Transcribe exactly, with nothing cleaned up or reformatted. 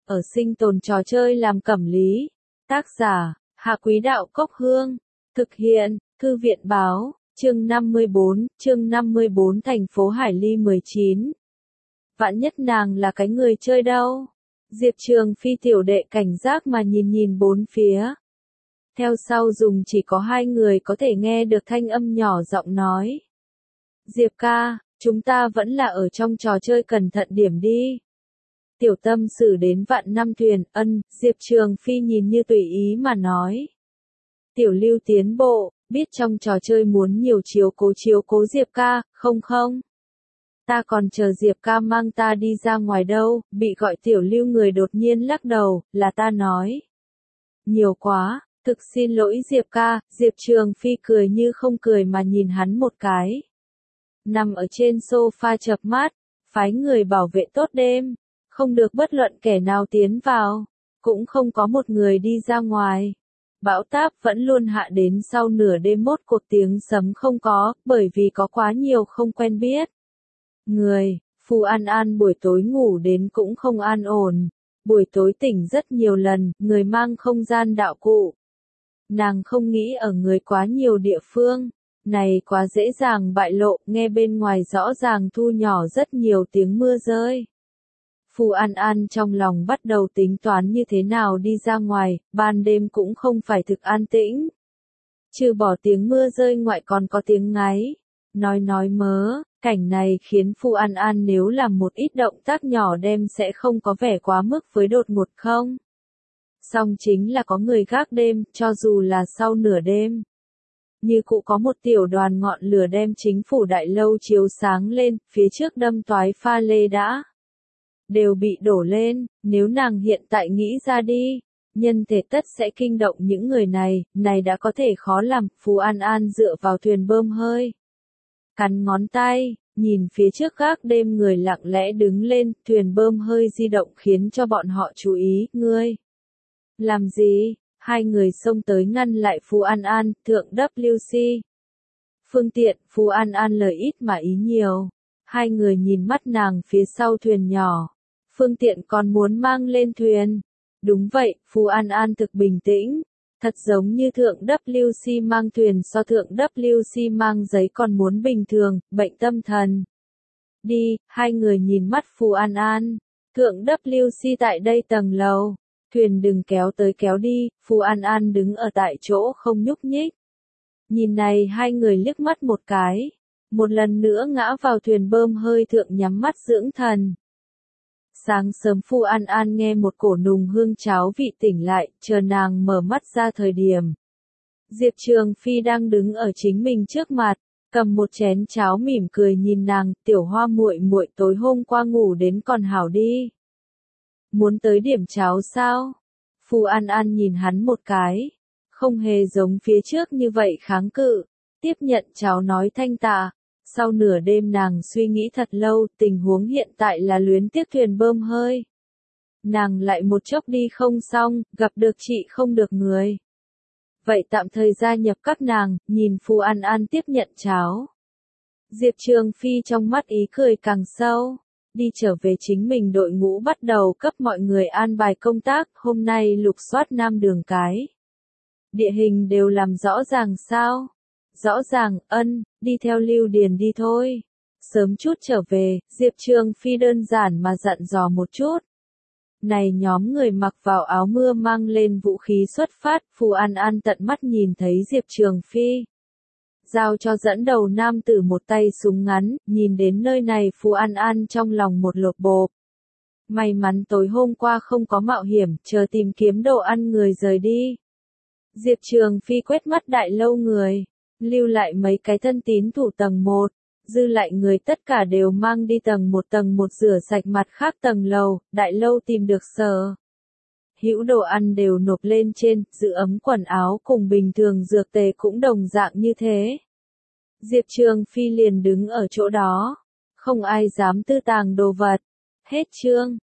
ở sinh tồn trò chơi làm cẩm lý. Tác giả, Hạ Quý Đạo Cốc Hương. Thực hiện, Thư viện Báo, chương năm mươi bốn, chương năm mươi bốn thành phố Hải Ly mười chín. Vạn nhất nàng là cái người chơi đâu. Diệp Trường Phi tiểu đệ cảnh giác mà nhìn nhìn bốn phía. Theo sau dùng chỉ có hai người có thể nghe được thanh âm nhỏ giọng nói. Diệp ca, chúng ta vẫn là ở trong trò chơi cẩn thận điểm đi. Tiểu tâm xử đến vạn năm thuyền, ân, Diệp Trường Phi nhìn như tùy ý mà nói. Tiểu lưu tiến bộ, biết trong trò chơi muốn nhiều chiếu cố chiếu cố Diệp ca, không không? Ta còn chờ Diệp ca mang ta đi ra ngoài đâu, bị gọi tiểu lưu người đột nhiên lắc đầu, là ta nói. Nhiều quá, thực xin lỗi Diệp ca, Diệp Trường Phi cười như không cười mà nhìn hắn một cái. Nằm ở trên sofa chợp mắt, phái người bảo vệ tốt đêm, không được bất luận kẻ nào tiến vào, cũng không có một người đi ra ngoài. Bão táp vẫn luôn hạ đến sau nửa đêm mốt cuộc tiếng sấm không có, bởi vì có quá nhiều không quen biết. Người, Phù An An buổi tối ngủ đến cũng không an ổn, buổi tối tỉnh rất nhiều lần, người mang không gian đạo cụ. Nàng không nghĩ ở người quá nhiều địa phương, này quá dễ dàng bại lộ, nghe bên ngoài rõ ràng thu nhỏ rất nhiều tiếng mưa rơi. Phù An An trong lòng bắt đầu tính toán như thế nào đi ra ngoài, ban đêm cũng không phải thực an tĩnh. Trừ bỏ tiếng mưa rơi ngoại còn có tiếng ngáy, nói nói mớ, cảnh này khiến Phù An An nếu làm một ít động tác nhỏ đêm sẽ không có vẻ quá mức với đột ngột không. Song chính là có người gác đêm, cho dù là sau nửa đêm. Như cụ có một tiểu đoàn ngọn lửa đem chính phủ đại lâu chiếu sáng lên, phía trước đâm toái pha lê đã. Đều bị đổ lên, nếu nàng hiện tại nghĩ ra đi, nhân thể tất sẽ kinh động những người này, này đã có thể khó làm, Phù An An dựa vào thuyền bơm hơi. Cắn ngón tay, nhìn phía trước gác đêm người lặng lẽ đứng lên, thuyền bơm hơi di động khiến cho bọn họ chú ý, ngươi. Làm gì? Hai người xông tới ngăn lại Phù An An, thượng W C. Phương tiện, Phù An An lời ít mà ý nhiều. Hai người nhìn mắt nàng phía sau thuyền nhỏ. Phương tiện còn muốn mang lên thuyền. Đúng vậy, Phù An An thực bình tĩnh. Thật giống như thượng W C mang thuyền so thượng W C mang giấy còn muốn bình thường, bệnh tâm thần. Đi, hai người nhìn mắt Phù An An. Thượng W C tại đây tầng lầu. Thuyền đừng kéo tới kéo đi, Phù An An đứng ở tại chỗ không nhúc nhích. Nhìn này hai người liếc mắt một cái. Một lần nữa ngã vào thuyền bơm hơi thượng nhắm mắt dưỡng thần. Sáng sớm Phù An An nghe một cổ nùng hương cháo vị tỉnh lại, chờ nàng mở mắt ra thời điểm. Diệp Trường Phi đang đứng ở chính mình trước mặt, cầm một chén cháo mỉm cười nhìn nàng, tiểu hoa muội muội tối hôm qua ngủ đến còn hảo đi. Muốn tới điểm cháo sao? Phù An An nhìn hắn một cái, không hề giống phía trước như vậy kháng cự, tiếp nhận cháo nói thanh tạ. Sau nửa đêm nàng suy nghĩ thật lâu, tình huống hiện tại là luyến tiếc thuyền bơm hơi. Nàng lại một chốc đi không xong, gặp được chị không được người. Vậy tạm thời gia nhập các nàng, nhìn Phù An An tiếp nhận cháo. Diệp Trường Phi trong mắt ý cười càng sâu. Đi trở về chính mình đội ngũ bắt đầu cấp mọi người an bài công tác, hôm nay lục soát nam đường cái. Địa hình đều làm rõ ràng sao? Rõ ràng, ân, đi theo Lưu Điền đi thôi. Sớm chút trở về, Diệp Trường Phi đơn giản mà dặn dò một chút. Này nhóm người mặc vào áo mưa mang lên vũ khí xuất phát, Phù An An tận mắt nhìn thấy Diệp Trường Phi. Giao cho dẫn đầu nam tử một tay súng ngắn, nhìn đến nơi này Phù An An trong lòng một lột bộp. May mắn tối hôm qua không có mạo hiểm, chờ tìm kiếm đồ ăn người rời đi. Diệp Trường Phi quét mắt đại lâu người, lưu lại mấy cái thân tín thủ tầng một, dư lại người tất cả đều mang đi tầng một tầng một rửa sạch mặt khác tầng lầu, đại lâu tìm được sở. Hữu đồ ăn đều nộp lên trên, giữ ấm quần áo cùng bình thường dược tề cũng đồng dạng như thế. Diệp Trường Phi liền đứng ở chỗ đó, không ai dám tư tàng đồ vật. Hết chương.